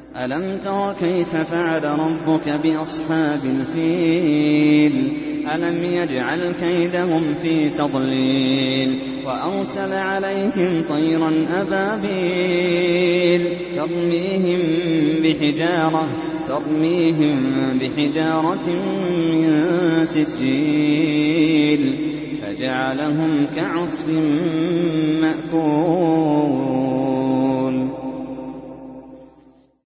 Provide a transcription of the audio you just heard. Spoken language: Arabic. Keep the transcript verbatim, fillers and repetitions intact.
ألم تر كيف فعل ربك بأصحاب الفيل ألم يجعل كيدهم في تضليل وأرسل عليهم طيرا أبابيل ترميهم بحجارة, ترميهم بحجارة من سجيل فجعلهم كعصف مأكول.